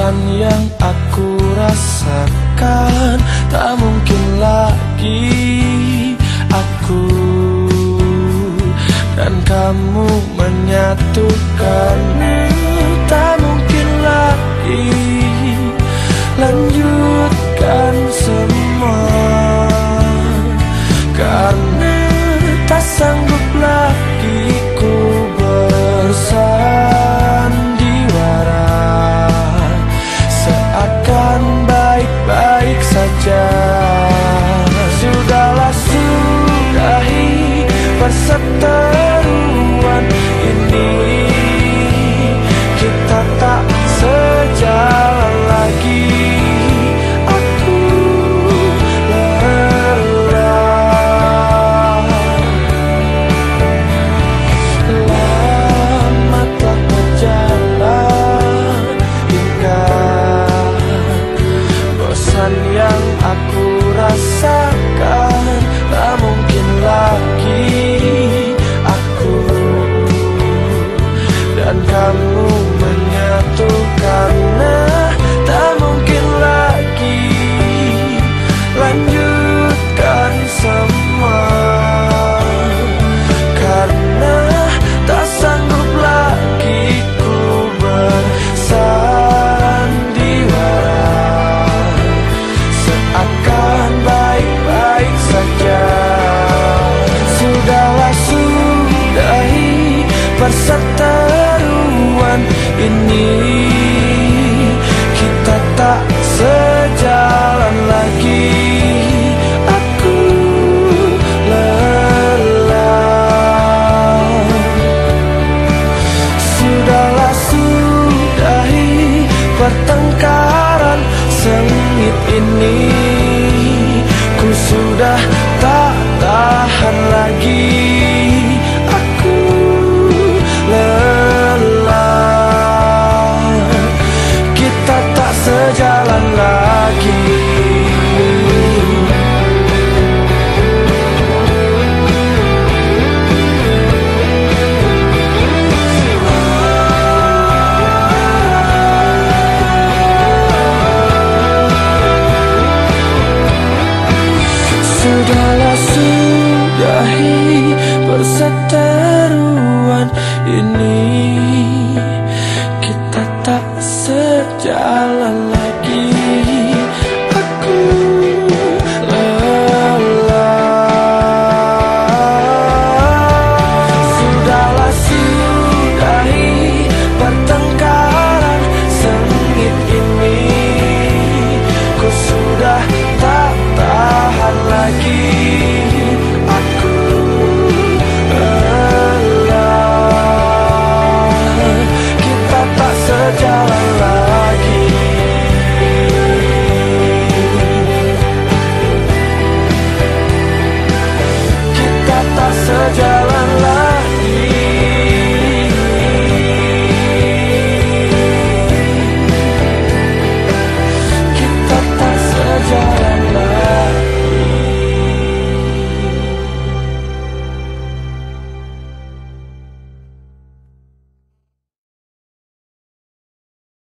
bosan yang aku rasakan, tak mungkin lagi aku dan kamu menyatukan. Tak mungkin lagi lanjutkan semua, karena tak sanggup lagi ku bersandiwara. Seakan baik-baik saja. Sudahlah, sudahi perseteruan ini. Kita tak sejalan lagi. Aku lelah. Lama telah berjalan hingga bosan yang aku rasakan, tak mungkin lagi aku dan kamu menyatukan. Tak mungkin lagi lanjutkan semua, karena tak sanggup lagi ku bersandiwara. Seakan baik-baik saja. Sudahlah, sudahi perseteruan ini. Kita tak sejalan lagi. Aku lelah. Sudahlah, sudahi pertengkaran sengit ini. Ku sudah